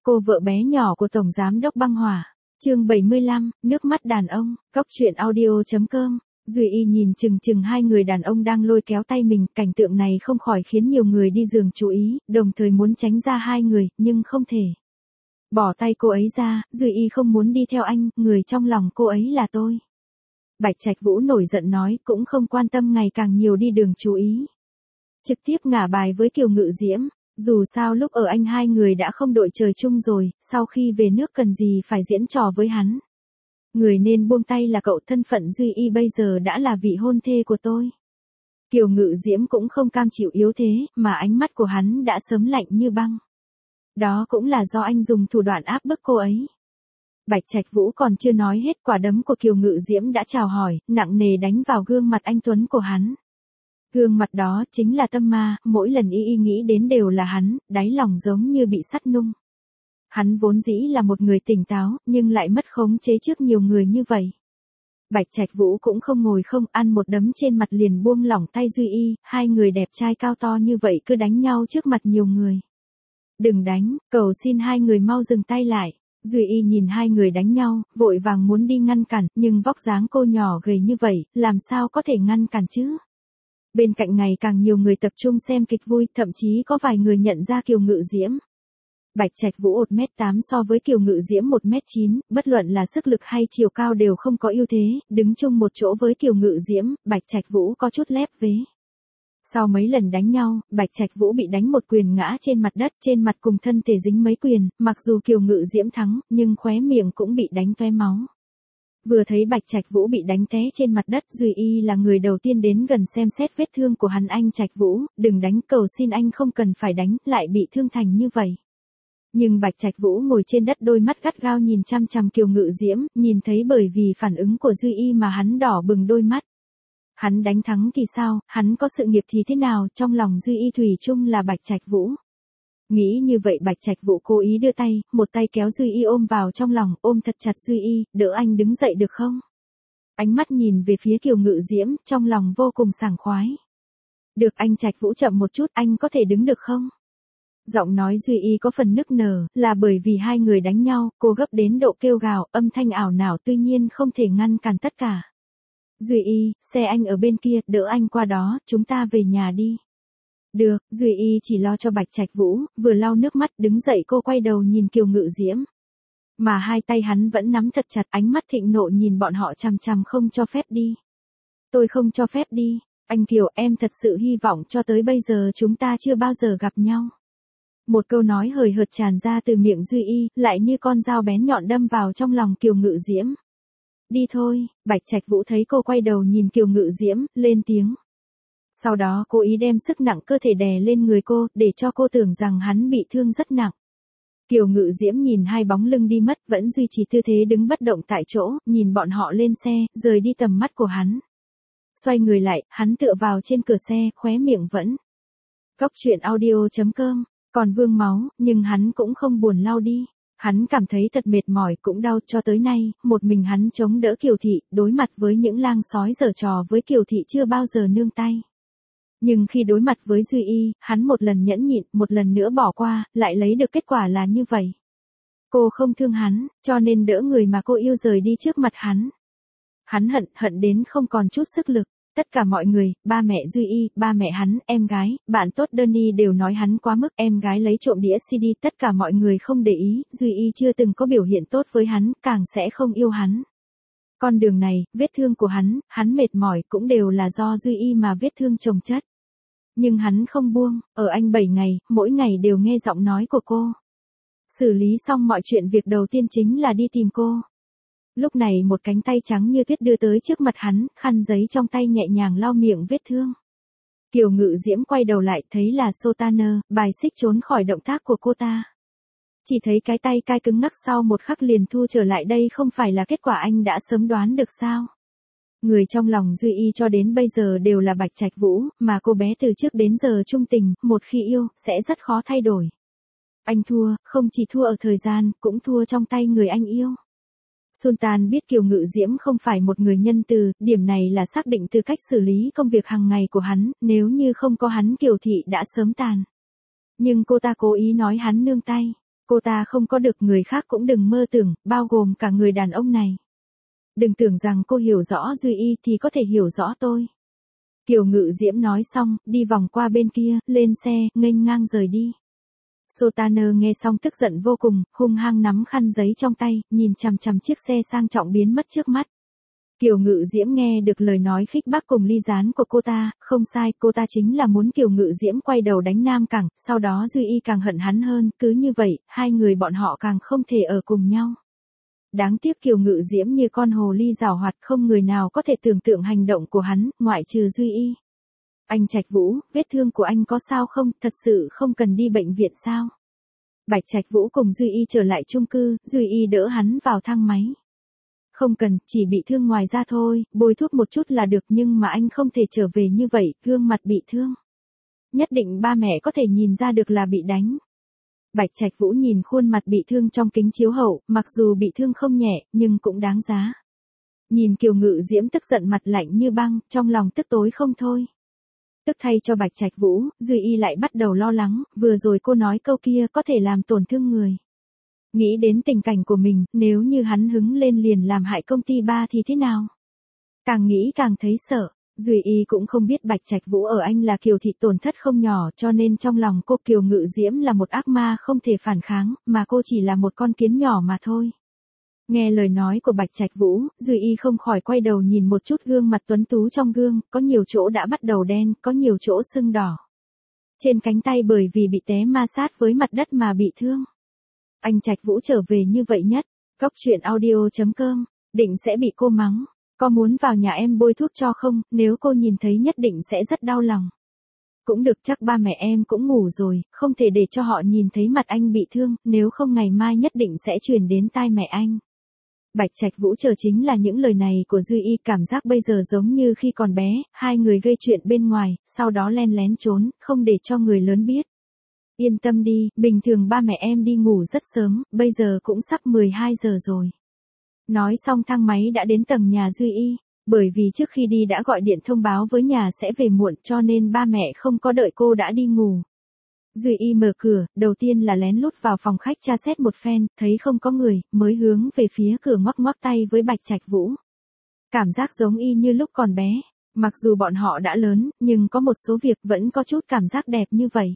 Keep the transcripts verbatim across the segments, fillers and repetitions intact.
Cô vợ bé nhỏ của Tổng Giám đốc băng hỏa. Chương bảy mươi lăm, nước mắt đàn ông, cóc truyện audio chấm com. Duy Y nhìn chừng chừng hai người đàn ông đang lôi kéo tay mình, cảnh tượng này không khỏi khiến nhiều người đi giường chú ý, đồng thời muốn tránh ra hai người, nhưng không thể. Bỏ tay cô ấy ra, Duy Y không muốn đi theo anh, người trong lòng cô ấy là tôi. Bạch Trạch Vũ nổi giận nói, cũng không quan tâm ngày càng nhiều đi đường chú ý. Trực tiếp ngả bài với Kiều Ngự Diễm. Dù sao lúc ở anh hai người đã không đội trời chung rồi, sau khi về nước cần gì phải diễn trò với hắn. Người nên buông tay là cậu, thân phận Duy Y bây giờ đã là vị hôn thê của tôi. Kiều Ngự Diễm cũng không cam chịu yếu thế, mà ánh mắt của hắn đã sớm lạnh như băng. Đó cũng là do anh dùng thủ đoạn áp bức cô ấy. Bạch Trạch Vũ còn chưa nói hết, quả đấm của Kiều Ngự Diễm đã chào hỏi, nặng nề đánh vào gương mặt anh tuấn của hắn. Gương mặt đó chính là tâm ma, mỗi lần Y Y nghĩ đến đều là hắn, đáy lòng giống như bị sắt nung. Hắn vốn dĩ là một người tỉnh táo, nhưng lại mất khống chế trước nhiều người như vậy. Bạch Trạch Vũ cũng không ngồi không, ăn một đấm trên mặt liền buông lỏng tay Duy Y, hai người đẹp trai cao to như vậy cứ đánh nhau trước mặt nhiều người. Đừng đánh, cầu xin hai người mau dừng tay lại. Duy Y nhìn hai người đánh nhau, vội vàng muốn đi ngăn cản, nhưng vóc dáng cô nhỏ gầy như vậy, làm sao có thể ngăn cản chứ? Bên cạnh ngày càng nhiều người tập trung xem kịch vui, thậm chí có vài người nhận ra Kiều Ngự Diễm. Bạch Trạch Vũ một mét tám so với Kiều Ngự Diễm một mét chín, bất luận là sức lực hay chiều cao đều không có ưu thế, đứng chung một chỗ với Kiều Ngự Diễm, Bạch Trạch Vũ có chút lép vế. Sau mấy lần đánh nhau, Bạch Trạch Vũ bị đánh một quyền ngã trên mặt đất, trên mặt cùng thân thể dính mấy quyền, mặc dù Kiều Ngự Diễm thắng, nhưng khóe miệng cũng bị đánh toe máu. Vừa thấy Bạch Trạch Vũ bị đánh té trên mặt đất, Duy Y là người đầu tiên đến gần xem xét vết thương của hắn. Anh Trạch Vũ, đừng đánh, cầu xin anh không cần phải đánh, lại bị thương thành như vậy. Nhưng Bạch Trạch Vũ ngồi trên đất, đôi mắt gắt gao nhìn chăm chăm Kiều Ngự Diễm, nhìn thấy bởi vì phản ứng của Duy Y mà hắn đỏ bừng đôi mắt. Hắn đánh thắng thì sao, hắn có sự nghiệp thì thế nào, trong lòng Duy Y thủy chung là Bạch Trạch Vũ. Nghĩ như vậy Bạch Trạch Vũ cố ý đưa tay, một tay kéo Duy Y ôm vào trong lòng, ôm thật chặt Duy Y, đỡ anh đứng dậy được không? Ánh mắt nhìn về phía Kiều Ngự Diễm, trong lòng vô cùng sảng khoái. Được, anh Trạch Vũ chậm một chút, anh có thể đứng được không? Giọng nói Duy Y có phần nức nở, là bởi vì hai người đánh nhau, cô gấp đến độ kêu gào, âm thanh ảo não, tuy nhiên không thể ngăn cản tất cả. Duy Y, xe anh ở bên kia, đỡ anh qua đó, chúng ta về nhà đi. Được, Duy Y chỉ lo cho Bạch Trạch Vũ, vừa lau nước mắt, đứng dậy cô quay đầu nhìn Kiều Ngự Diễm. Mà hai tay hắn vẫn nắm thật chặt, ánh mắt thịnh nộ nhìn bọn họ chằm chằm, không cho phép đi. Tôi không cho phép đi, anh Kiều, em thật sự hy vọng cho tới bây giờ chúng ta chưa bao giờ gặp nhau. Một câu nói hời hợt tràn ra từ miệng Duy Y, lại như con dao bén nhọn đâm vào trong lòng Kiều Ngự Diễm. Đi thôi, Bạch Trạch Vũ thấy cô quay đầu nhìn Kiều Ngự Diễm, lên tiếng. Sau đó cố ý đem sức nặng cơ thể đè lên người cô, để cho cô tưởng rằng hắn bị thương rất nặng. Kiều Ngự Diễm nhìn hai bóng lưng đi mất, vẫn duy trì tư thế đứng bất động tại chỗ, nhìn bọn họ lên xe, rời đi tầm mắt của hắn. Xoay người lại, hắn tựa vào trên cửa xe, khóe miệng vẫn. Cóc truyện audio chấm com, còn vương máu, nhưng hắn cũng không buồn lau đi. Hắn cảm thấy thật mệt mỏi, cũng đau, cho tới nay, một mình hắn chống đỡ Kiều Thị, đối mặt với những lang sói giở trò với Kiều Thị chưa bao giờ nương tay. Nhưng khi đối mặt với Duy Y, hắn một lần nhẫn nhịn, một lần nữa bỏ qua, lại lấy được kết quả là như vậy. Cô không thương hắn, cho nên đỡ người mà cô yêu rời đi trước mặt hắn. Hắn hận, hận đến không còn chút sức lực. Tất cả mọi người, ba mẹ Duy Y, ba mẹ hắn, em gái, bạn tốt Danny đều nói hắn quá mức, em gái lấy trộm đĩa xê đê, tất cả mọi người không để ý, Duy Y chưa từng có biểu hiện tốt với hắn, càng sẽ không yêu hắn. Con đường này, vết thương của hắn, hắn mệt mỏi cũng đều là do Duy Y mà vết thương chồng chất. Nhưng hắn không buông, ở anh bảy ngày, mỗi ngày đều nghe giọng nói của cô. Xử lý xong mọi chuyện, việc đầu tiên chính là đi tìm cô. Lúc này một cánh tay trắng như tuyết đưa tới trước mặt hắn, khăn giấy trong tay nhẹ nhàng lau miệng vết thương. Kiều Ngự Diễm quay đầu lại, thấy là Sotaner, bài xích trốn khỏi động tác của cô ta. Chỉ thấy cái tay cai cứng ngắc, sau một khắc liền thu trở lại, đây không phải là kết quả anh đã sớm đoán được sao? Người trong lòng Duy Y cho đến bây giờ đều là Bạch Trạch Vũ, mà cô bé từ trước đến giờ trung tình, một khi yêu, sẽ rất khó thay đổi. Anh thua, không chỉ thua ở thời gian, cũng thua trong tay người anh yêu. Sultan biết Kiều Ngự Diễm không phải một người nhân từ, điểm này là xác định từ cách xử lý công việc hàng ngày của hắn, nếu như không có hắn Kiều Thị đã sớm tàn. Nhưng cô ta cố ý nói hắn nương tay. Cô ta không có được, người khác cũng đừng mơ tưởng, bao gồm cả người đàn ông này. Đừng tưởng rằng cô hiểu rõ Duy Y thì có thể hiểu rõ tôi. Kiều Ngự Diễm nói xong, đi vòng qua bên kia, lên xe, nghênh ngang rời đi. Sultana nghe xong tức giận vô cùng, hung hăng nắm khăn giấy trong tay, nhìn chằm chằm chiếc xe sang trọng biến mất trước mắt. Kiều Ngự Diễm nghe được lời nói khích bác cùng ly gián của cô ta, không sai, cô ta chính là muốn Kiều Ngự Diễm quay đầu đánh Nam Cảng, sau đó Duy Y càng hận hắn hơn, cứ như vậy, hai người bọn họ càng không thể ở cùng nhau. Đáng tiếc Kiều Ngự Diễm như con hồ ly giảo hoạt, không người nào có thể tưởng tượng hành động của hắn, ngoại trừ Duy Y. Anh Trạch Vũ, vết thương của anh có sao không, thật sự không cần đi bệnh viện sao? Bạch Trạch Vũ cùng Duy Y trở lại chung cư, Duy Y đỡ hắn vào thang máy. Không cần, chỉ bị thương ngoài da thôi, bôi thuốc một chút là được, nhưng mà anh không thể trở về như vậy, gương mặt bị thương. Nhất định ba mẹ có thể nhìn ra được là bị đánh. Bạch Trạch Vũ nhìn khuôn mặt bị thương trong kính chiếu hậu, mặc dù bị thương không nhẹ, nhưng cũng đáng giá. Nhìn Kiều Ngự Diễm tức giận mặt lạnh như băng, trong lòng tức tối không thôi. Tức thay cho Bạch Trạch Vũ, Duy Y lại bắt đầu lo lắng, vừa rồi cô nói câu kia có thể làm tổn thương người. Nghĩ đến tình cảnh của mình, nếu như hắn hứng lên liền làm hại công ty ba thì thế nào? Càng nghĩ càng thấy sợ, Duy Y cũng không biết Bạch Trạch Vũ ở anh là Kiều thị tổn thất không nhỏ, cho nên trong lòng cô Kiều Ngự Diễm là một ác ma không thể phản kháng, mà cô chỉ là một con kiến nhỏ mà thôi. Nghe lời nói của Bạch Trạch Vũ, Duy Y không khỏi quay đầu nhìn một chút gương mặt tuấn tú trong gương, có nhiều chỗ đã bắt đầu đen, có nhiều chỗ sưng đỏ. Trên cánh tay bởi vì bị té ma sát với mặt đất mà bị thương. Anh Trạch Vũ trở về như vậy nhất, góc truyện audio chấm com, định sẽ bị cô mắng. Có muốn vào nhà em bôi thuốc cho không, nếu cô nhìn thấy nhất định sẽ rất đau lòng. Cũng được, chắc ba mẹ em cũng ngủ rồi, không thể để cho họ nhìn thấy mặt anh bị thương, nếu không ngày mai nhất định sẽ truyền đến tai mẹ anh. Bạch Trạch Vũ chờ chính là những lời này của Duy Y, cảm giác bây giờ giống như khi còn bé, hai người gây chuyện bên ngoài, sau đó len lén trốn, không để cho người lớn biết. Yên tâm đi, bình thường ba mẹ em đi ngủ rất sớm, bây giờ cũng sắp mười hai giờ rồi. Nói xong thang máy đã đến tầng nhà Duy Y, bởi vì trước khi đi đã gọi điện thông báo với nhà sẽ về muộn cho nên ba mẹ không có đợi cô đã đi ngủ. Duy Y mở cửa, đầu tiên là lén lút vào phòng khách tra xét một phen, thấy không có người, mới hướng về phía cửa ngoắc ngoắc tay với Bạch Trạch Vũ. Cảm giác giống y như lúc còn bé, mặc dù bọn họ đã lớn, nhưng có một số việc vẫn có chút cảm giác đẹp như vậy.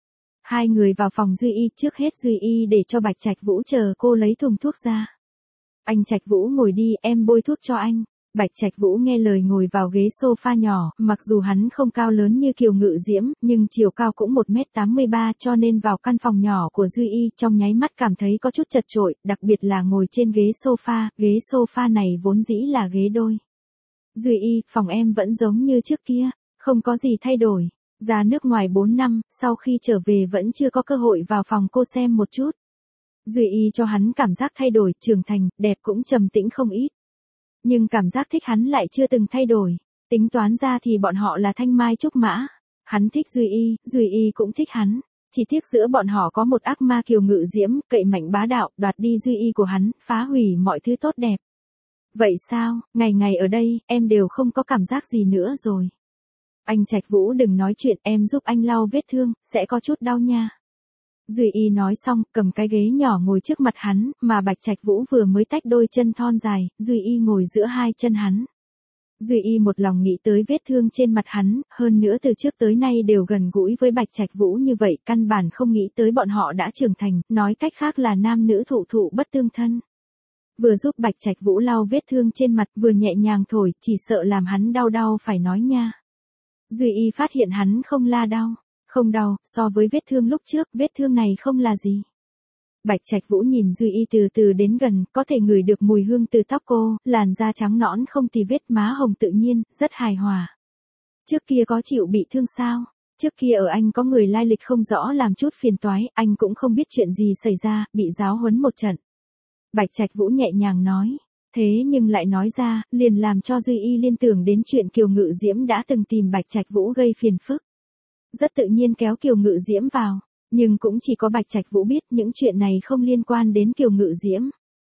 Hai người vào phòng Duy Y, trước hết Duy Y để cho Bạch Trạch Vũ chờ cô lấy thùng thuốc ra. Anh Trạch Vũ ngồi đi, em bôi thuốc cho anh. Bạch Trạch Vũ nghe lời ngồi vào ghế sofa nhỏ, mặc dù hắn không cao lớn như Kiều Ngự Diễm, nhưng chiều cao cũng một mét tám mươi ba cho nên vào căn phòng nhỏ của Duy Y trong nháy mắt cảm thấy có chút chật chội, đặc biệt là ngồi trên ghế sofa, ghế sofa này vốn dĩ là ghế đôi. Duy Y, phòng em vẫn giống như trước kia, không có gì thay đổi. Ra nước ngoài bốn năm, sau khi trở về vẫn chưa có cơ hội vào phòng cô xem một chút. Duy Y cho hắn cảm giác thay đổi, trưởng thành, đẹp cũng trầm tĩnh không ít. Nhưng cảm giác thích hắn lại chưa từng thay đổi. Tính toán ra thì bọn họ là thanh mai trúc mã. Hắn thích Duy Y, Duy Y cũng thích hắn. Chỉ tiếc giữa bọn họ có một ác ma Kiều Ngự Diễm, cậy mạnh bá đạo, đoạt đi Duy Y của hắn, phá hủy mọi thứ tốt đẹp. Vậy sao, ngày ngày ở đây, em đều không có cảm giác gì nữa rồi. Anh Trạch Vũ đừng nói chuyện, em giúp anh lau vết thương, sẽ có chút đau nha. Duy Y nói xong, cầm cái ghế nhỏ ngồi trước mặt hắn, mà Bạch Trạch Vũ vừa mới tách đôi chân thon dài, Duy Y ngồi giữa hai chân hắn. Duy Y một lòng nghĩ tới vết thương trên mặt hắn, hơn nữa từ trước tới nay đều gần gũi với Bạch Trạch Vũ như vậy, căn bản không nghĩ tới bọn họ đã trưởng thành, nói cách khác là nam nữ thụ thụ bất tương thân. Vừa giúp Bạch Trạch Vũ lau vết thương trên mặt, vừa nhẹ nhàng thổi, chỉ sợ làm hắn đau đau phải nói nha. Duy Y phát hiện hắn không la đau. Không đau, so với vết thương lúc trước, vết thương này không là gì. Bạch Trạch Vũ nhìn Duy Y từ từ đến gần, có thể ngửi được mùi hương từ tóc cô, làn da trắng nõn không tì vết, má hồng tự nhiên, rất hài hòa. Trước kia có chịu bị thương sao? Trước kia ở anh có người lai lịch không rõ làm chút phiền toái, anh cũng không biết chuyện gì xảy ra, bị giáo huấn một trận. Bạch Trạch Vũ nhẹ nhàng nói. Thế nhưng lại nói ra, liền làm cho Duy Y liên tưởng đến chuyện Kiều Ngự Diễm đã từng tìm Bạch Trạch Vũ gây phiền phức. Rất tự nhiên kéo Kiều Ngự Diễm vào, nhưng cũng chỉ có Bạch Trạch Vũ biết những chuyện này không liên quan đến Kiều Ngự Diễm.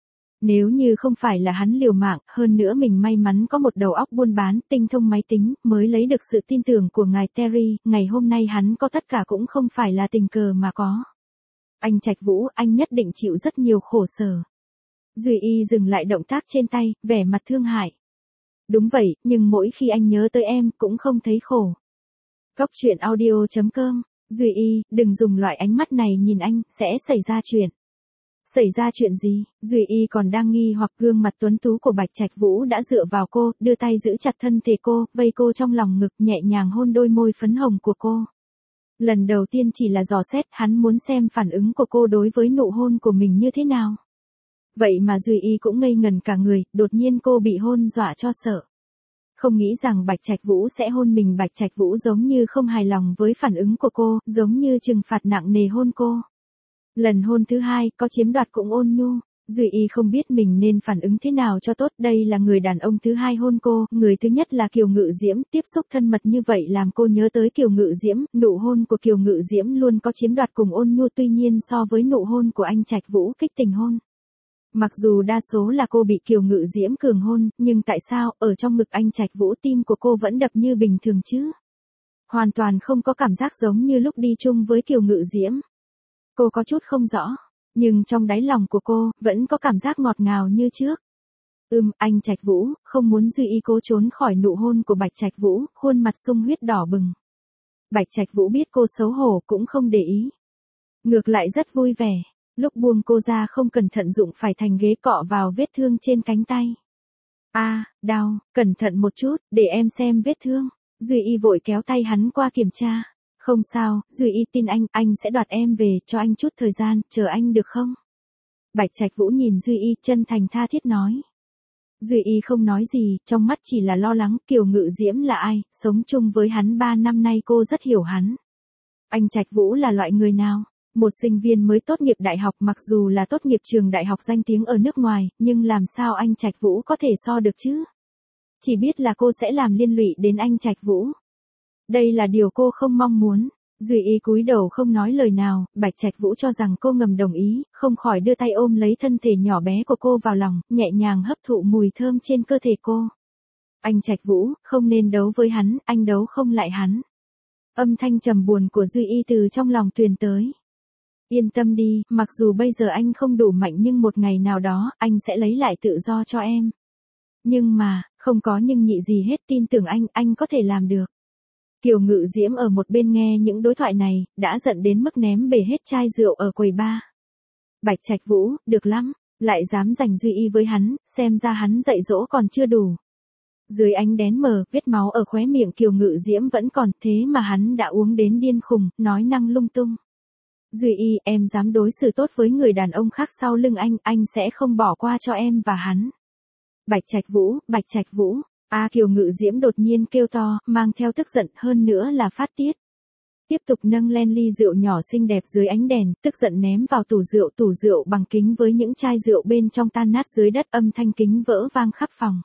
Nếu như không phải là hắn liều mạng, hơn nữa mình may mắn có một đầu óc buôn bán, tinh thông máy tính, mới lấy được sự tin tưởng của ngài Terry, ngày hôm nay hắn có tất cả cũng không phải là tình cờ mà có. Anh Trạch Vũ, anh nhất định chịu rất nhiều khổ sở. Duy Y dừng lại động tác trên tay, vẻ mặt thương hại. Đúng vậy, nhưng mỗi khi anh nhớ tới em, cũng không thấy khổ. Cóc truyện audio chấm com, Duy Y, đừng dùng loại ánh mắt này nhìn anh, sẽ xảy ra chuyện. Xảy ra chuyện gì? Duy Y còn đang nghi hoặc gương mặt tuấn tú của Bạch Trạch Vũ đã dựa vào cô, đưa tay giữ chặt thân thể cô, vây cô trong lòng ngực, nhẹ nhàng hôn đôi môi phấn hồng của cô. Lần đầu tiên chỉ là dò xét, hắn muốn xem phản ứng của cô đối với nụ hôn của mình như thế nào. Vậy mà Duy Y cũng ngây ngần cả người, đột nhiên cô bị hôn dọa cho sợ. Không nghĩ rằng Bạch Trạch Vũ sẽ hôn mình. Bạch Trạch Vũ giống như không hài lòng với phản ứng của cô, giống như trừng phạt nặng nề hôn cô. Lần hôn thứ hai, có chiếm đoạt cũng ôn nhu. Duy Y không biết mình nên phản ứng thế nào cho tốt. Đây là người đàn ông thứ hai hôn cô, người thứ nhất là Kiều Ngự Diễm. Tiếp xúc thân mật như vậy làm cô nhớ tới Kiều Ngự Diễm. Nụ hôn của Kiều Ngự Diễm luôn có chiếm đoạt cùng ôn nhu, tuy nhiên so với nụ hôn của anh Trạch Vũ kích tình hôn. Mặc dù đa số là cô bị Kiều Ngự Diễm cường hôn, nhưng tại sao, ở trong ngực anh Trạch Vũ tim của cô vẫn đập như bình thường chứ? Hoàn toàn không có cảm giác giống như lúc đi chung với Kiều Ngự Diễm. Cô có chút không rõ, nhưng trong đáy lòng của cô, vẫn có cảm giác ngọt ngào như trước. Ừm, anh Trạch Vũ, không muốn Duy Y cố trốn khỏi nụ hôn của Bạch Trạch Vũ, khuôn mặt sung huyết đỏ bừng. Bạch Trạch Vũ biết cô xấu hổ cũng không để ý. Ngược lại rất vui vẻ. Lúc buông cô ra không cẩn thận dụng phải thành ghế cọ vào vết thương trên cánh tay. A, à, đau, cẩn thận một chút, để em xem vết thương. Duy Y vội kéo tay hắn qua kiểm tra. Không sao, Duy Y tin anh, anh sẽ đoạt em về, cho anh chút thời gian, chờ anh được không? Bạch Trạch Vũ nhìn Duy Y, chân thành tha thiết nói. Duy Y không nói gì, trong mắt chỉ là lo lắng. Kiều Ngự Diễm là ai, sống chung với hắn ba năm nay cô rất hiểu hắn. Anh Trạch Vũ là loại người nào? Một sinh viên mới tốt nghiệp đại học, mặc dù là tốt nghiệp trường đại học danh tiếng ở nước ngoài, nhưng làm sao anh Trạch Vũ có thể so được chứ? Chỉ biết là cô sẽ làm liên lụy đến anh Trạch Vũ. Đây là điều cô không mong muốn. Duy Y cúi đầu không nói lời nào. Bạch Trạch Vũ cho rằng cô ngầm đồng ý, không khỏi đưa tay ôm lấy thân thể nhỏ bé của cô vào lòng, nhẹ nhàng hấp thụ mùi thơm trên cơ thể cô. Anh Trạch Vũ, không nên đấu với hắn, anh đấu không lại hắn. Âm thanh trầm buồn của Duy Y từ trong lòng truyền tới. Yên tâm đi, mặc dù bây giờ anh không đủ mạnh nhưng một ngày nào đó, anh sẽ lấy lại tự do cho em. Nhưng mà, không có nhưng nhị gì hết, tin tưởng anh, anh có thể làm được. Kiều Ngự Diễm ở một bên nghe những đối thoại này, đã giận đến mức ném bể hết chai rượu ở quầy bar. Bạch Trạch Vũ, được lắm, lại dám giành Duy Y với hắn, xem ra hắn dạy dỗ còn chưa đủ. Dưới ánh đèn mờ, vết máu ở khóe miệng Kiều Ngự Diễm vẫn còn, thế mà hắn đã uống đến điên khùng, nói năng lung tung. Duy Y, em dám đối xử tốt với người đàn ông khác sau lưng anh, anh sẽ không bỏ qua cho em và hắn. Bạch Trạch Vũ, Bạch Trạch Vũ, a à, Kiều Ngự Diễm đột nhiên kêu to, mang theo tức giận, hơn nữa là phát tiết. Tiếp tục nâng lên ly rượu nhỏ xinh đẹp dưới ánh đèn, tức giận ném vào tủ rượu, tủ rượu bằng kính với những chai rượu bên trong tan nát dưới đất, âm thanh kính vỡ vang khắp phòng.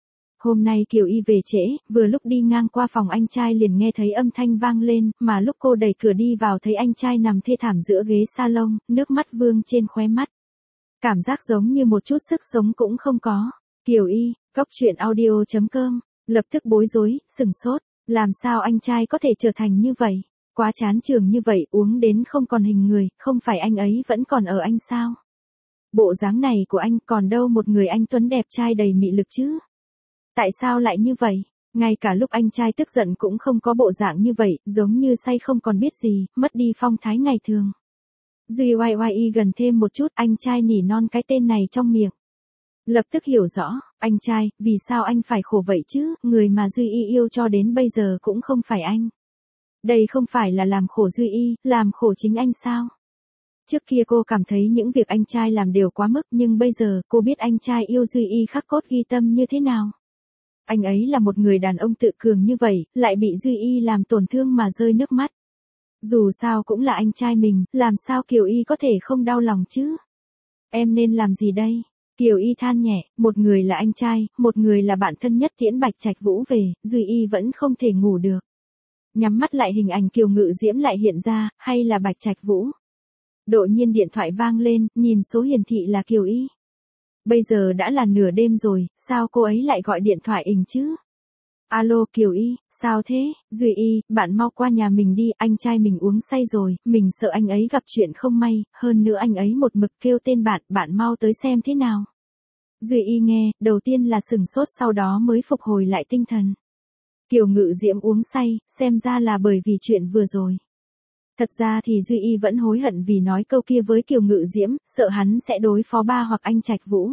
Hôm nay Kiều Y về trễ, vừa lúc đi ngang qua phòng anh trai liền nghe thấy âm thanh vang lên, mà lúc cô đẩy cửa đi vào thấy anh trai nằm thê thảm giữa ghế salon, nước mắt vương trên khóe mắt. Cảm giác giống như một chút sức sống cũng không có. Kiều Y, cóc truyện audio chấm com, lập tức bối rối, sừng sốt, làm sao anh trai có thể trở thành như vậy? Quá chán trường như vậy, uống đến không còn hình người, không phải anh ấy vẫn còn ở anh sao? Bộ dáng này của anh còn đâu một người anh tuấn đẹp trai đầy mị lực chứ? Tại sao lại như vậy? Ngay cả lúc anh trai tức giận cũng không có bộ dạng như vậy, giống như say không còn biết gì, mất đi phong thái ngày thường. Duy Y Y gần thêm một chút, anh trai nỉ non cái tên này trong miệng. Lập tức hiểu rõ, anh trai, vì sao anh phải khổ vậy chứ, người mà Duy Y yêu cho đến bây giờ cũng không phải anh. Đây không phải là làm khổ Duy Y, làm khổ chính anh sao? Trước kia cô cảm thấy những việc anh trai làm đều quá mức, nhưng bây giờ cô biết anh trai yêu Duy Y khắc cốt ghi tâm như thế nào. Anh ấy là một người đàn ông tự cường như vậy, lại bị Duy Y làm tổn thương mà rơi nước mắt. Dù sao cũng là anh trai mình, làm sao Kiều Y có thể không đau lòng chứ? Em nên làm gì đây? Kiều Y than nhẹ, một người là anh trai, một người là bạn thân nhất tiễn Bạch Trạch Vũ về, Duy Y vẫn không thể ngủ được. Nhắm mắt lại hình ảnh Kiều Ngự Diễm lại hiện ra, hay là Bạch Trạch Vũ? Đột nhiên điện thoại vang lên, nhìn số hiển thị là Kiều Y. Bây giờ đã là nửa đêm rồi, sao cô ấy lại gọi điện thoại ình chứ? Alo Kiều Y, sao thế? Duy Y, bạn mau qua nhà mình đi, anh trai mình uống say rồi, mình sợ anh ấy gặp chuyện không may, hơn nữa anh ấy một mực kêu tên bạn, bạn mau tới xem thế nào. Duy Y nghe, đầu tiên là sừng sốt sau đó mới phục hồi lại tinh thần. Kiều Ngự Diễm uống say, xem ra là bởi vì chuyện vừa rồi. Thật ra thì Duy Y vẫn hối hận vì nói câu kia với Kiều Ngự Diễm, sợ hắn sẽ đối phó ba hoặc anh Trạch Vũ.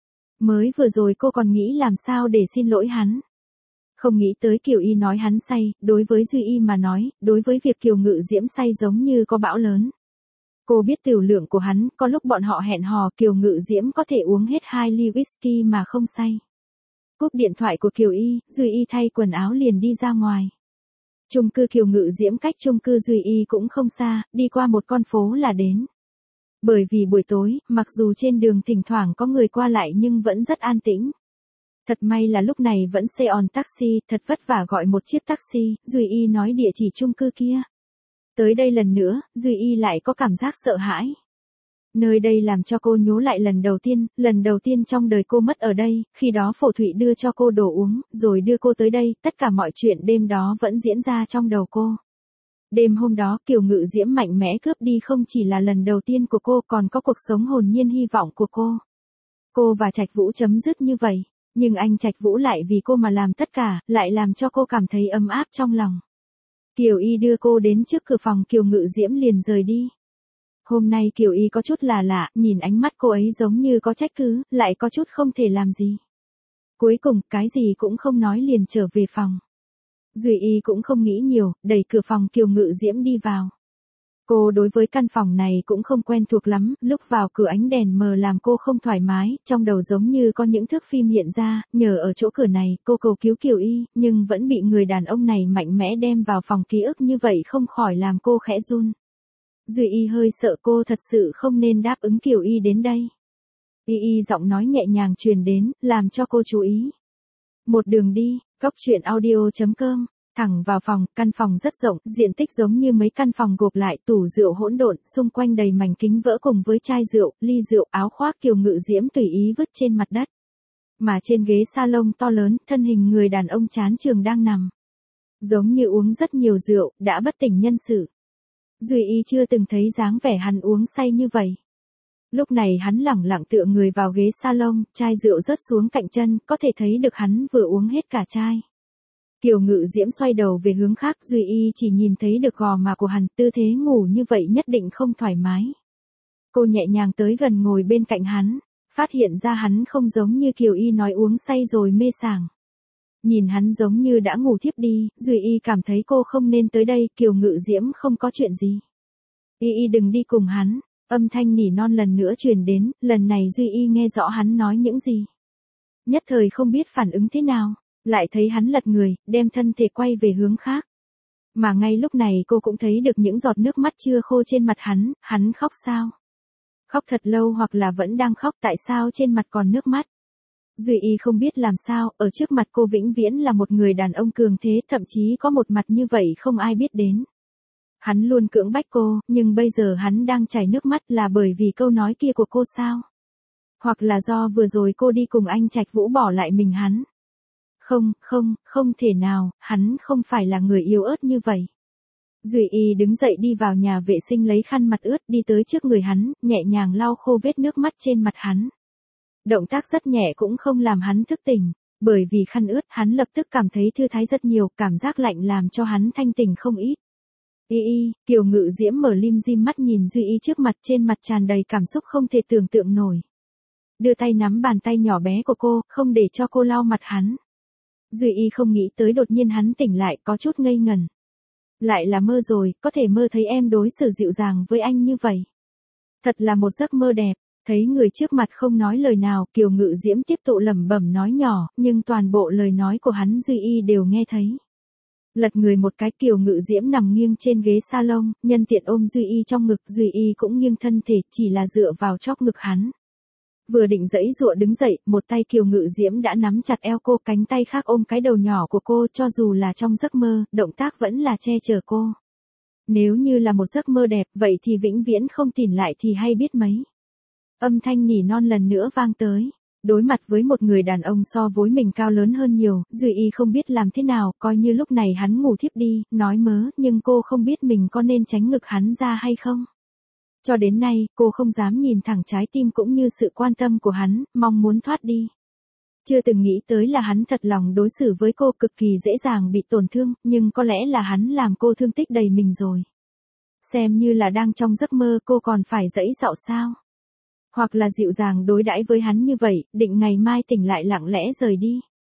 Mới vừa rồi cô còn nghĩ làm sao để xin lỗi hắn. Không nghĩ tới Kiều Y nói hắn say, đối với Duy Y mà nói, đối với việc Kiều Ngự Diễm say giống như có bão lớn. Cô biết tiểu lượng của hắn, có lúc bọn họ hẹn hò Kiều Ngự Diễm có thể uống hết hai ly whisky mà không say. Cúp điện thoại của Kiều Y, Duy Y thay quần áo liền đi ra ngoài. Chung cư Kiều Ngự Diễm cách chung cư Duy Y cũng không xa, đi qua một con phố là đến. Bởi vì buổi tối, mặc dù trên đường thỉnh thoảng có người qua lại nhưng vẫn rất an tĩnh. Thật may là lúc này vẫn xe on taxi, thật vất vả gọi một chiếc taxi, Duy Y nói địa chỉ chung cư kia. Tới đây lần nữa, Duy Y lại có cảm giác sợ hãi. Nơi đây làm cho cô nhớ lại lần đầu tiên, lần đầu tiên trong đời cô mất ở đây, khi đó Phổ Thụy đưa cho cô đồ uống, rồi đưa cô tới đây, tất cả mọi chuyện đêm đó vẫn diễn ra trong đầu cô. Đêm hôm đó Kiều Ngự Diễm mạnh mẽ cướp đi không chỉ là lần đầu tiên của cô còn có cuộc sống hồn nhiên hy vọng của cô. Cô và Trạch Vũ chấm dứt như vậy, nhưng anh Trạch Vũ lại vì cô mà làm tất cả, lại làm cho cô cảm thấy ấm áp trong lòng. Kiều Y đưa cô đến trước cửa phòng Kiều Ngự Diễm liền rời đi. Hôm nay Kiều Y có chút là lạ, nhìn ánh mắt cô ấy giống như có trách cứ, lại có chút không thể làm gì. Cuối cùng, cái gì cũng không nói liền trở về phòng. Duy Y cũng không nghĩ nhiều, đẩy cửa phòng Kiều Ngự Diễm đi vào. Cô đối với căn phòng này cũng không quen thuộc lắm, lúc vào cửa ánh đèn mờ làm cô không thoải mái, trong đầu giống như có những thước phim hiện ra, nhờ ở chỗ cửa này, cô cầu cứu Kiều Y, nhưng vẫn bị người đàn ông này mạnh mẽ đem vào phòng ký ức như vậy không khỏi làm cô khẽ run. Duy Y hơi sợ cô thật sự không nên đáp ứng Kiều Y đến đây. Y Y giọng nói nhẹ nhàng truyền đến, làm cho cô chú ý. Một đường đi, cốc truyện audio chấm com. Thẳng vào phòng, căn phòng rất rộng, diện tích giống như mấy căn phòng gộp lại, tủ rượu hỗn độn, xung quanh đầy mảnh kính vỡ cùng với chai rượu, ly rượu, áo khoác Kiều Ngự Diễm tùy ý vứt trên mặt đất. Mà trên ghế salon to lớn, thân hình người đàn ông chán trường đang nằm. Giống như uống rất nhiều rượu, đã bất tỉnh nhân sự. Duy Y chưa từng thấy dáng vẻ hắn uống say như vậy. Lúc này hắn lẳng lặng tựa người vào ghế salon, chai rượu rớt xuống cạnh chân, có thể thấy được hắn vừa uống hết cả chai. Kiều Ngự Diễm xoay đầu về hướng khác, Duy Y chỉ nhìn thấy được gò má của hắn, tư thế ngủ như vậy nhất định không thoải mái. Cô nhẹ nhàng tới gần ngồi bên cạnh hắn, phát hiện ra hắn không giống như Kiều Y nói uống say rồi mê sảng. Nhìn hắn giống như đã ngủ thiếp đi, Duy Y cảm thấy cô không nên tới đây, Kiều Ngự Diễm không có chuyện gì. Y Y đừng đi cùng hắn, âm thanh nỉ non lần nữa truyền đến, lần này Duy Y nghe rõ hắn nói những gì. Nhất thời không biết phản ứng thế nào. Lại thấy hắn lật người, đem thân thể quay về hướng khác. Mà ngay lúc này cô cũng thấy được những giọt nước mắt chưa khô trên mặt hắn, hắn khóc sao? Khóc thật lâu hoặc là vẫn đang khóc, tại sao trên mặt còn nước mắt? Duy Y không biết làm sao, ở trước mặt cô vĩnh viễn là một người đàn ông cường thế, thậm chí có một mặt như vậy không ai biết đến. Hắn luôn cưỡng bách cô, nhưng bây giờ hắn đang chảy nước mắt là bởi vì câu nói kia của cô sao? Hoặc là do vừa rồi cô đi cùng anh Trạch Vũ bỏ lại mình hắn? Không, không, không thể nào, hắn không phải là người yếu ớt như vậy. Duy Y đứng dậy đi vào nhà vệ sinh lấy khăn mặt ướt đi tới trước người hắn, nhẹ nhàng lau khô vết nước mắt trên mặt hắn. Động tác rất nhẹ cũng không làm hắn thức tỉnh, bởi vì khăn ướt hắn lập tức cảm thấy thư thái rất nhiều, cảm giác lạnh làm cho hắn thanh tỉnh không ít. Y Y, Kiều Ngự Diễm mở lim dim mắt nhìn Duy Y trước mặt, trên mặt tràn đầy cảm xúc không thể tưởng tượng nổi. Đưa tay nắm bàn tay nhỏ bé của cô, không để cho cô lau mặt hắn. Duy Y không nghĩ tới đột nhiên hắn tỉnh lại, có chút ngây ngẩn. Lại là mơ rồi, có thể mơ thấy em đối xử dịu dàng với anh như vậy. Thật là một giấc mơ đẹp, thấy người trước mặt không nói lời nào, Kiều Ngự Diễm tiếp tục lẩm bẩm nói nhỏ, nhưng toàn bộ lời nói của hắn Duy Y đều nghe thấy. Lật người một cái, Kiều Ngự Diễm nằm nghiêng trên ghế salon, nhân tiện ôm Duy Y trong ngực, Duy Y cũng nghiêng thân thể, chỉ là dựa vào chóp ngực hắn. Vừa định giãy giụa đứng dậy, một tay Kiều Ngự Diễm đã nắm chặt eo cô, cánh tay khác ôm cái đầu nhỏ của cô, cho dù là trong giấc mơ, động tác vẫn là che chở cô. Nếu như là một giấc mơ đẹp, vậy thì vĩnh viễn không tìm lại thì hay biết mấy. Âm thanh nỉ non lần nữa vang tới. Đối mặt với một người đàn ông so với mình cao lớn hơn nhiều, Duy Y không biết làm thế nào, coi như lúc này hắn ngủ thiếp đi, nói mớ, nhưng cô không biết mình có nên tránh ngực hắn ra hay không. Cho đến nay, cô không dám nhìn thẳng trái tim cũng như sự quan tâm của hắn, mong muốn thoát đi. Chưa từng nghĩ tới là hắn thật lòng đối xử với cô cực kỳ dễ dàng bị tổn thương, nhưng có lẽ là hắn làm cô thương tích đầy mình rồi. Xem như là đang trong giấc mơ cô còn phải giãy giụa sao? Hoặc là dịu dàng đối đãi với hắn như vậy, định ngày mai tỉnh lại lặng lẽ rời đi.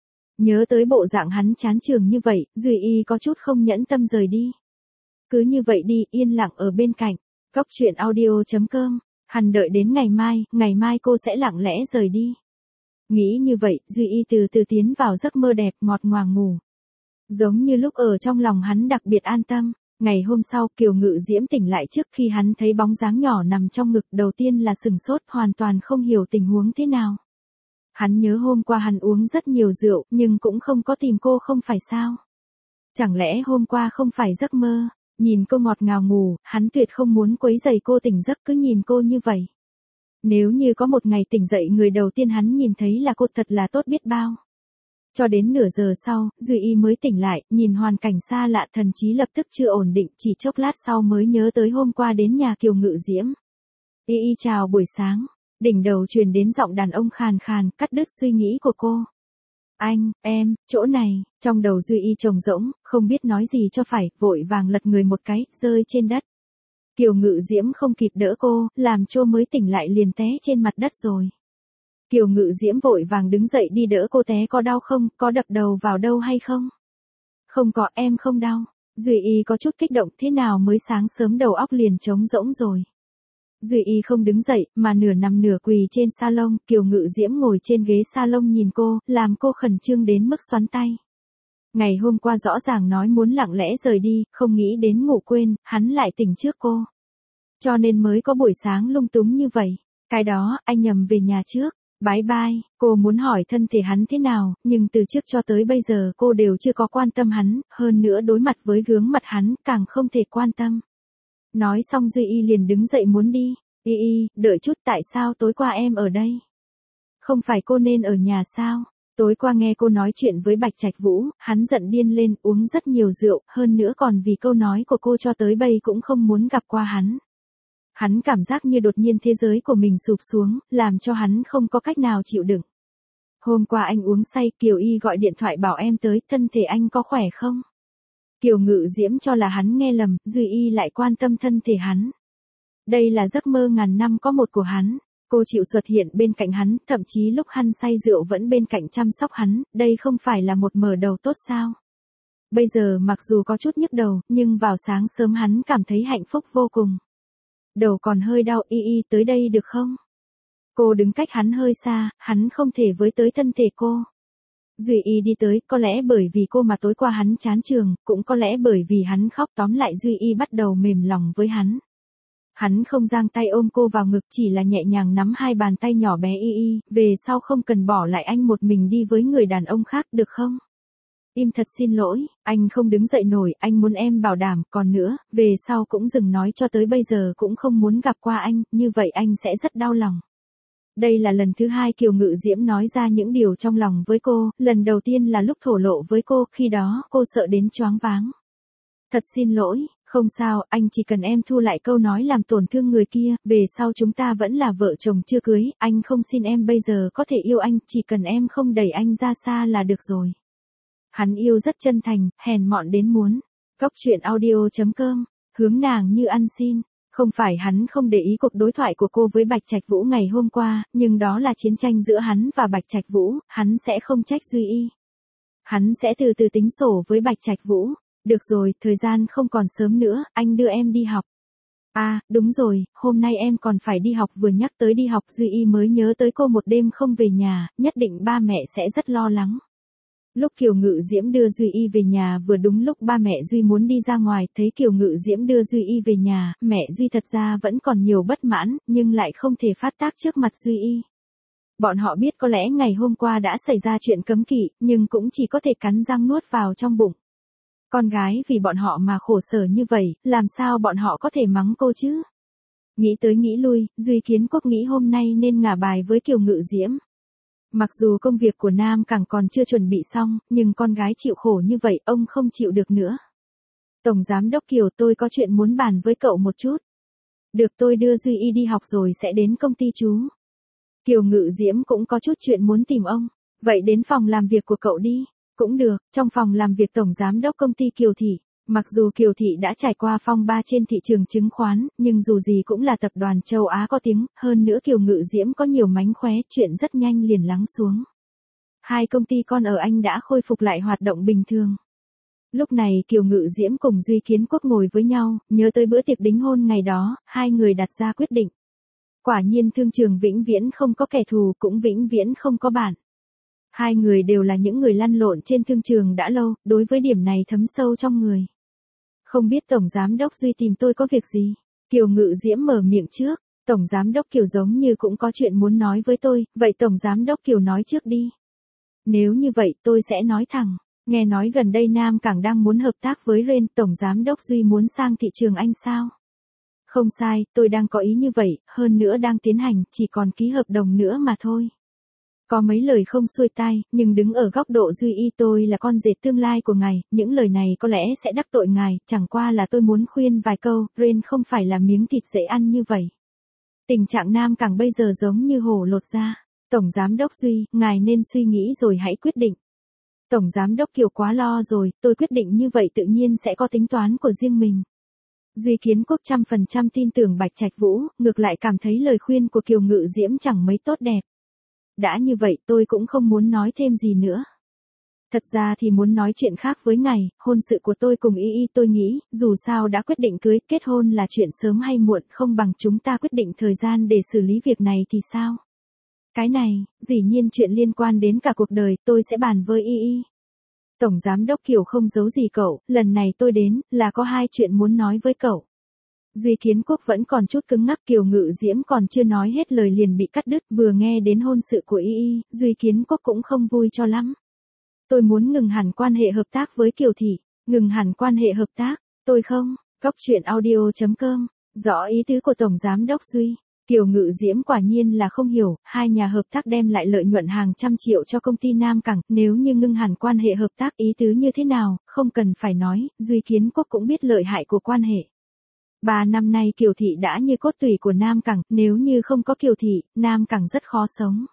Nhớ tới bộ dạng hắn chán trường như vậy, Duy Y có chút không nhẫn tâm rời đi. Cứ như vậy đi, yên lặng ở bên cạnh. Cóc truyện audio chấm com, hắn đợi đến ngày mai, ngày mai cô sẽ lặng lẽ rời đi. Nghĩ như vậy, Duy Y từ từ tiến vào giấc mơ đẹp ngọt ngào ngủ. Giống như lúc ở trong lòng hắn đặc biệt an tâm. Ngày hôm sau, Kiều Ngự Diễm tỉnh lại trước khi hắn thấy bóng dáng nhỏ nằm trong ngực, đầu tiên là sừng sốt, hoàn toàn không hiểu tình huống thế nào. Hắn nhớ hôm qua hắn uống rất nhiều rượu, nhưng cũng không có tìm cô không phải sao? Chẳng lẽ hôm qua không phải giấc mơ? Nhìn cô ngọt ngào ngủ, hắn tuyệt không muốn quấy rầy cô tỉnh giấc, cứ nhìn cô như vậy. Nếu như có một ngày tỉnh dậy người đầu tiên hắn nhìn thấy là cô, thật là tốt biết bao. Cho đến nửa giờ sau, Duy Y mới tỉnh lại, nhìn hoàn cảnh xa lạ, thần trí lập tức chưa ổn định, chỉ chốc lát sau mới nhớ tới hôm qua đến nhà Kiều Ngự Diễm. Y Y chào buổi sáng, đỉnh đầu truyền đến giọng đàn ông khàn khàn, cắt đứt suy nghĩ của cô. Anh, em, chỗ này, trong đầu Duy Y trống rỗng, không biết nói gì cho phải, vội vàng lật người một cái, rơi trên đất. Kiều Ngự Diễm không kịp đỡ cô, làm cho mới tỉnh lại liền té trên mặt đất rồi. Kiều Ngự Diễm vội vàng đứng dậy đi đỡ cô, té có đau không, có đập đầu vào đâu hay không? Không có, em không đau. Duy Y có chút kích động, thế nào mới sáng sớm đầu óc liền trống rỗng rồi. Duy Y không đứng dậy, mà nửa nằm nửa quỳ trên salon, Kiều Ngự Diễm ngồi trên ghế salon nhìn cô, làm cô khẩn trương đến mức xoắn tay. Ngày hôm qua rõ ràng nói muốn lặng lẽ rời đi, không nghĩ đến ngủ quên, hắn lại tỉnh trước cô. Cho nên mới có buổi sáng lung túng như vậy. Cái đó, anh nhầm về nhà trước. Bye bye, cô muốn hỏi thân thể hắn thế nào, nhưng từ trước cho tới bây giờ cô đều chưa có quan tâm hắn, hơn nữa đối mặt với gương mặt hắn, càng không thể quan tâm. Nói xong Duy Y liền đứng dậy muốn đi. Y Y, đợi chút, tại sao tối qua em ở đây? Không phải cô nên ở nhà sao? Tối qua nghe cô nói chuyện với Bạch Trạch Vũ, hắn giận điên lên, uống rất nhiều rượu, hơn nữa còn vì câu nói của cô cho tới bây cũng không muốn gặp qua hắn. Hắn cảm giác như đột nhiên thế giới của mình sụp xuống, làm cho hắn không có cách nào chịu đựng. Hôm qua anh uống say, Kiều Y gọi điện thoại bảo em tới, thân thể anh có khỏe không? Kiều Ngự Diễm cho là hắn nghe lầm, Duy Y lại quan tâm thân thể hắn. Đây là giấc mơ ngàn năm có một của hắn. Cô chịu xuất hiện bên cạnh hắn, thậm chí lúc hắn say rượu vẫn bên cạnh chăm sóc hắn, đây không phải là một mở đầu tốt sao? Bây giờ mặc dù có chút nhức đầu, nhưng vào sáng sớm hắn cảm thấy hạnh phúc vô cùng. Đầu còn hơi đau, Y Y tới đây được không? Cô đứng cách hắn hơi xa, hắn không thể với tới thân thể cô. Duy Y đi tới, có lẽ bởi vì cô mà tối qua hắn chán trường, cũng có lẽ bởi vì hắn khóc, tóm lại Duy Y bắt đầu mềm lòng với hắn. Hắn không giang tay ôm cô vào ngực, chỉ là nhẹ nhàng nắm hai bàn tay nhỏ bé Y Y, về sau không cần bỏ lại anh một mình đi với người đàn ông khác được không? Im thật xin lỗi, anh không đứng dậy nổi, anh muốn em bảo đảm, còn nữa, về sau cũng dừng nói, cho tới bây giờ cũng không muốn gặp qua anh, như vậy anh sẽ rất đau lòng. Đây là lần thứ hai Kiều Ngự Diễm nói ra những điều trong lòng với cô, lần đầu tiên là lúc thổ lộ với cô, khi đó cô sợ đến choáng váng. Thật xin lỗi, không sao, anh chỉ cần em thu lại câu nói làm tổn thương người kia, về sau chúng ta vẫn là vợ chồng chưa cưới, anh không xin em bây giờ có thể yêu anh, chỉ cần em không đẩy anh ra xa là được rồi. Hắn yêu rất chân thành, hèn mọn đến muốn. Cóc truyện audio chấm com, hướng nàng như ăn xin. Không phải hắn không để ý cuộc đối thoại của cô với Bạch Trạch Vũ ngày hôm qua, nhưng đó là chiến tranh giữa hắn và Bạch Trạch Vũ, hắn sẽ không trách Duy Y. Hắn sẽ từ từ tính sổ với Bạch Trạch Vũ. Được rồi, thời gian không còn sớm nữa, anh đưa em đi học. À, đúng rồi, hôm nay em còn phải đi học, vừa nhắc tới đi học Duy Y mới nhớ tới cô một đêm không về nhà, nhất định ba mẹ sẽ rất lo lắng. Lúc Kiều Ngự Diễm đưa Duy Y về nhà vừa đúng lúc ba mẹ Duy muốn đi ra ngoài, thấy Kiều Ngự Diễm đưa Duy Y về nhà, mẹ Duy thật ra vẫn còn nhiều bất mãn, nhưng lại không thể phát tác trước mặt Duy Y. Bọn họ biết có lẽ ngày hôm qua đã xảy ra chuyện cấm kỵ, nhưng cũng chỉ có thể cắn răng nuốt vào trong bụng. Con gái vì bọn họ mà khổ sở như vậy, làm sao bọn họ có thể mắng cô chứ? Nghĩ tới nghĩ lui, Duy Kiến Quốc nghĩ hôm nay nên ngả bài với Kiều Ngự Diễm. Mặc dù công việc của Nam Cảng còn chưa chuẩn bị xong, nhưng con gái chịu khổ như vậy ông không chịu được nữa. Tổng Giám đốc Kiều, tôi có chuyện muốn bàn với cậu một chút. Được, tôi đưa Duy Y đi học rồi sẽ đến công ty chú. Kiều Ngự Diễm cũng có chút chuyện muốn tìm ông. Vậy đến phòng làm việc của cậu đi. Cũng được, trong phòng làm việc Tổng Giám đốc công ty Kiều Thị. Mặc dù Kiều Thị đã trải qua phong ba trên thị trường chứng khoán, nhưng dù gì cũng là tập đoàn châu Á có tiếng, hơn nữa Kiều Ngự Diễm có nhiều mánh khóe, chuyện rất nhanh liền lắng xuống. Hai công ty con ở Anh đã khôi phục lại hoạt động bình thường. Lúc này Kiều Ngự Diễm cùng Duy Kiến Quốc ngồi với nhau, nhớ tới bữa tiệc đính hôn ngày đó, hai người đặt ra quyết định. Quả nhiên thương trường vĩnh viễn không có kẻ thù, cũng vĩnh viễn không có bạn. Hai người đều là những người lăn lộn trên thương trường đã lâu, đối với điểm này thấm sâu trong người. Không biết Tổng Giám đốc Duy tìm tôi có việc gì? Kiều Ngự Diễm mở miệng trước. Tổng Giám đốc Kiều giống như cũng có chuyện muốn nói với tôi, vậy Tổng Giám đốc Kiều nói trước đi. Nếu như vậy tôi sẽ nói thẳng. Nghe nói gần đây Nam Cảng đang muốn hợp tác với Ren, Tổng Giám đốc Duy muốn sang thị trường Anh sao? Không sai, tôi đang có ý như vậy, hơn nữa đang tiến hành, chỉ còn ký hợp đồng nữa mà thôi. Có mấy lời không xuôi tai, nhưng đứng ở góc độ Duy Y, tôi là con dệt tương lai của ngài, những lời này có lẽ sẽ đắc tội ngài, chẳng qua là tôi muốn khuyên vài câu, Ren không phải là miếng thịt dễ ăn như vậy. Tình trạng Nam Cảng bây giờ giống như hổ lột da. Tổng Giám đốc Duy, ngài nên suy nghĩ rồi hãy quyết định. Tổng Giám đốc Kiều quá lo rồi, tôi quyết định như vậy tự nhiên sẽ có tính toán của riêng mình. Duy Kiến Quốc trăm phần trăm tin tưởng Bạch Trạch Vũ, ngược lại cảm thấy lời khuyên của Kiều Ngự Diễm chẳng mấy tốt đẹp. Đã như vậy tôi cũng không muốn nói thêm gì nữa. Thật ra thì muốn nói chuyện khác với ngài, hôn sự của tôi cùng Y Y tôi nghĩ, dù sao đã quyết định cưới, kết hôn là chuyện sớm hay muộn, không bằng chúng ta quyết định thời gian để xử lý việc này thì sao? Cái này, dĩ nhiên chuyện liên quan đến cả cuộc đời, tôi sẽ bàn với Y Y. Tổng Giám đốc Kiều không giấu gì cậu, lần này tôi đến, là có hai chuyện muốn nói với cậu. Duy Kiến Quốc vẫn còn chút cứng ngắc, Kiều Ngự Diễm còn chưa nói hết lời liền bị cắt đứt, vừa nghe đến hôn sự của Y Y, Duy Kiến Quốc cũng không vui cho lắm. Tôi muốn ngừng hẳn quan hệ hợp tác với Kiều Thị, ngừng hẳn quan hệ hợp tác, tôi không, Cóc truyện audio chấm com, rõ ý tứ của Tổng Giám đốc Duy. Kiều Ngự Diễm quả nhiên là không hiểu, hai nhà hợp tác đem lại lợi nhuận hàng trăm triệu cho công ty Nam Cảng, nếu như ngưng hẳn quan hệ hợp tác ý tứ như thế nào, không cần phải nói, Duy Kiến Quốc cũng biết lợi hại của quan hệ. Ba năm nay Kiều Thị đã như cốt tủy của Nam Cảng, nếu như không có Kiều Thị, Nam Cảng rất khó sống.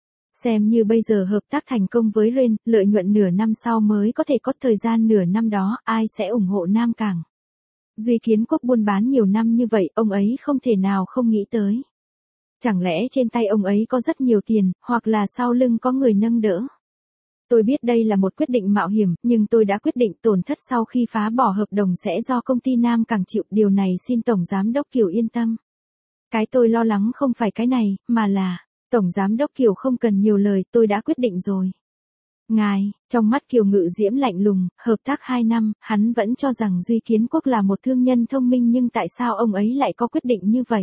Xem như bây giờ hợp tác thành công với Ren, lợi nhuận nửa năm sau mới có thể có thời gian nửa năm đó, ai sẽ ủng hộ Nam Cảng. Duy Kiến Quốc buôn bán nhiều năm như vậy, ông ấy không thể nào không nghĩ tới. Chẳng lẽ trên tay ông ấy có rất nhiều tiền, hoặc là sau lưng có người nâng đỡ. Tôi biết đây là một quyết định mạo hiểm, nhưng tôi đã quyết định tổn thất sau khi phá bỏ hợp đồng sẽ do công ty Nam Cảng chịu, điều này xin Tổng Giám đốc Kiều yên tâm. Cái tôi lo lắng không phải cái này, mà là, Tổng Giám đốc Kiều không cần nhiều lời, tôi đã quyết định rồi. Ngài, trong mắt Kiều Ngự Diễm lạnh lùng, hợp tác hai năm, hắn vẫn cho rằng Duy Kiến Quốc là một thương nhân thông minh, nhưng tại sao ông ấy lại có quyết định như vậy?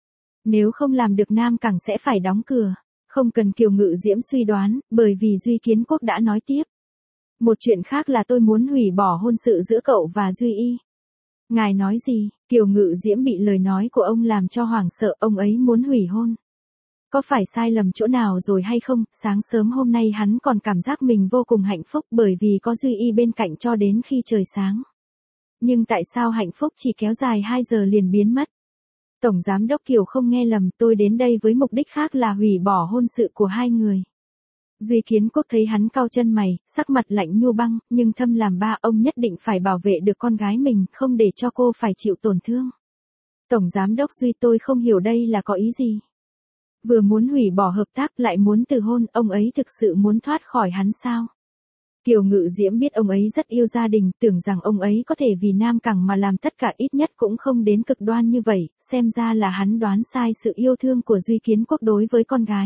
Nếu không làm được Nam Cảng sẽ phải đóng cửa. Không cần Kiều Ngự Diễm suy đoán, bởi vì Duy Kiến Quốc đã nói tiếp. Một chuyện khác là tôi muốn hủy bỏ hôn sự giữa cậu và Duy Y. Ngài nói gì? Kiều Ngự Diễm bị lời nói của ông làm cho hoảng sợ, ông ấy muốn hủy hôn. Có phải sai lầm chỗ nào rồi hay không? Sáng sớm hôm nay hắn còn cảm giác mình vô cùng hạnh phúc bởi vì có Duy Y bên cạnh cho đến khi trời sáng. Nhưng tại sao hạnh phúc chỉ kéo dài hai giờ liền biến mất? Tổng Giám đốc Kiều không nghe lầm, tôi đến đây với mục đích khác là hủy bỏ hôn sự của hai người. Duy Kiến Quốc thấy hắn cau chân mày, sắc mặt lạnh như băng, nhưng thâm làm ba, ông nhất định phải bảo vệ được con gái mình, không để cho cô phải chịu tổn thương. Tổng Giám đốc Duy, tôi không hiểu đây là có ý gì. Vừa muốn hủy bỏ hợp tác lại muốn từ hôn, ông ấy thực sự muốn thoát khỏi hắn sao? Kiều Ngự Diễm biết ông ấy rất yêu gia đình, tưởng rằng ông ấy có thể vì Nam Cảng mà làm tất cả, ít nhất cũng không đến cực đoan như vậy, xem ra là hắn đoán sai sự yêu thương của Duy Kiến Quốc đối với con gái.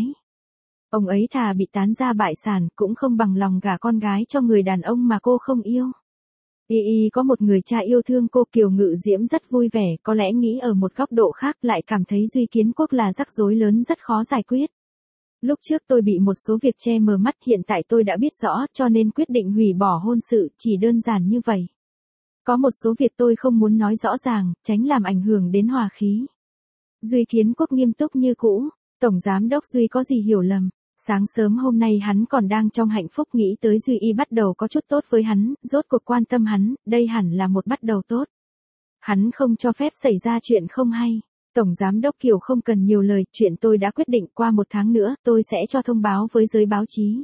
Ông ấy thà bị tán gia bại sản, cũng không bằng lòng gả con gái cho người đàn ông mà cô không yêu. Y Y có một người cha yêu thương cô. Kiều Ngự Diễm rất vui vẻ, có lẽ nghĩ ở một góc độ khác lại cảm thấy Duy Kiến Quốc là rắc rối lớn rất khó giải quyết. Lúc trước tôi bị một số việc che mờ mắt, hiện tại tôi đã biết rõ, cho nên quyết định hủy bỏ hôn sự, chỉ đơn giản như vậy. Có một số việc tôi không muốn nói rõ ràng, tránh làm ảnh hưởng đến hòa khí. Duy Kiến Quốc nghiêm túc như cũ, Tổng Giám đốc Duy có gì hiểu lầm? Sáng sớm hôm nay hắn còn đang trong hạnh phúc nghĩ tới Duy Y bắt đầu có chút tốt với hắn, rốt cuộc quan tâm hắn, đây hẳn là một bắt đầu tốt. Hắn không cho phép xảy ra chuyện không hay. Tổng Giám đốc Kiều không cần nhiều lời, chuyện tôi đã quyết định, qua một tháng nữa tôi sẽ cho thông báo với giới báo chí.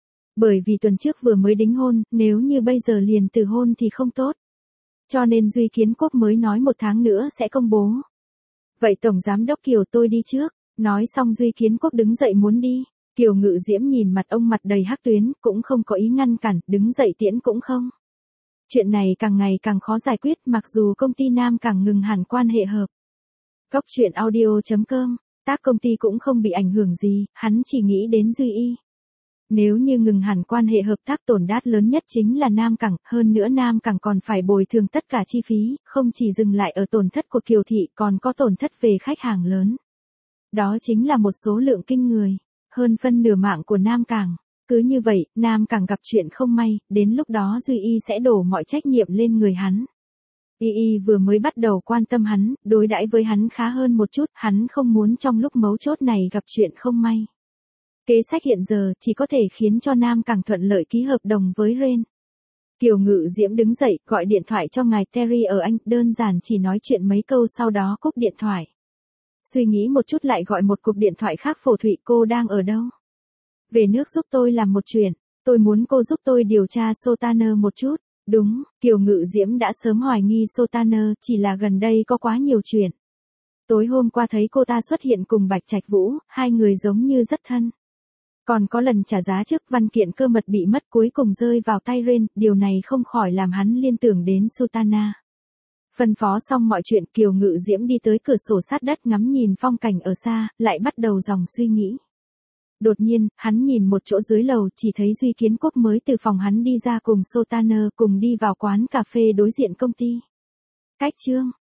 Bởi vì tuần trước vừa mới đính hôn, nếu như bây giờ liền từ hôn thì không tốt. Cho nên Duy Kiến Quốc mới nói một tháng nữa sẽ công bố. Vậy Tổng Giám đốc Kiều tôi đi trước. Nói xong Duy Kiến Quốc đứng dậy muốn đi. Kiều Ngự Diễm nhìn mặt ông mặt đầy hắc tuyến, cũng không có ý ngăn cản, đứng dậy tiễn cũng không. Chuyện này càng ngày càng khó giải quyết, mặc dù công ty Nam càng ngừng hẳn quan hệ hợp. Cốc truyện audio chấm com, tác công ty cũng không bị ảnh hưởng gì, hắn chỉ nghĩ đến Duy Y. Nếu như ngừng hẳn quan hệ hợp tác, tổn thất lớn nhất chính là Nam Cảng, hơn nữa Nam Cảng còn phải bồi thường tất cả chi phí, không chỉ dừng lại ở tổn thất của Kiều Thị còn có tổn thất về khách hàng lớn. Đó chính là một số lượng kinh người, hơn phân nửa mạng của Nam Cảng. Cứ như vậy, Nam Cảng gặp chuyện không may, đến lúc đó Duy Y sẽ đổ mọi trách nhiệm lên người hắn. Y Y vừa mới bắt đầu quan tâm hắn, đối đãi với hắn khá hơn một chút, hắn không muốn trong lúc mấu chốt này gặp chuyện không may. Kế sách hiện giờ chỉ có thể khiến cho Nam Cảng thuận lợi ký hợp đồng với Ren. Kiều Ngự Diễm đứng dậy, gọi điện thoại cho ngài Terry ở Anh, đơn giản chỉ nói chuyện mấy câu sau đó cúp điện thoại. Suy nghĩ một chút lại gọi một cuộc điện thoại khác. Phổ Thụy, cô đang ở đâu? Về nước giúp tôi làm một chuyện, tôi muốn cô giúp tôi điều tra Sultana một chút. Đúng, Kiều Ngự Diễm đã sớm hoài nghi Sultana, chỉ là gần đây có quá nhiều chuyện. Tối hôm qua thấy cô ta xuất hiện cùng Bạch Trạch Vũ, hai người giống như rất thân. Còn có lần trả giá trước văn kiện cơ mật bị mất cuối cùng rơi vào tay Ren, điều này không khỏi làm hắn liên tưởng đến Sultana. Phân phó xong mọi chuyện, Kiều Ngự Diễm đi tới cửa sổ sát đất ngắm nhìn phong cảnh ở xa, lại bắt đầu dòng suy nghĩ. Đột nhiên, hắn nhìn một chỗ dưới lầu, chỉ thấy Duy Kiến Quốc mới từ phòng hắn đi ra cùng Sultana cùng đi vào quán cà phê đối diện công ty. Cách chương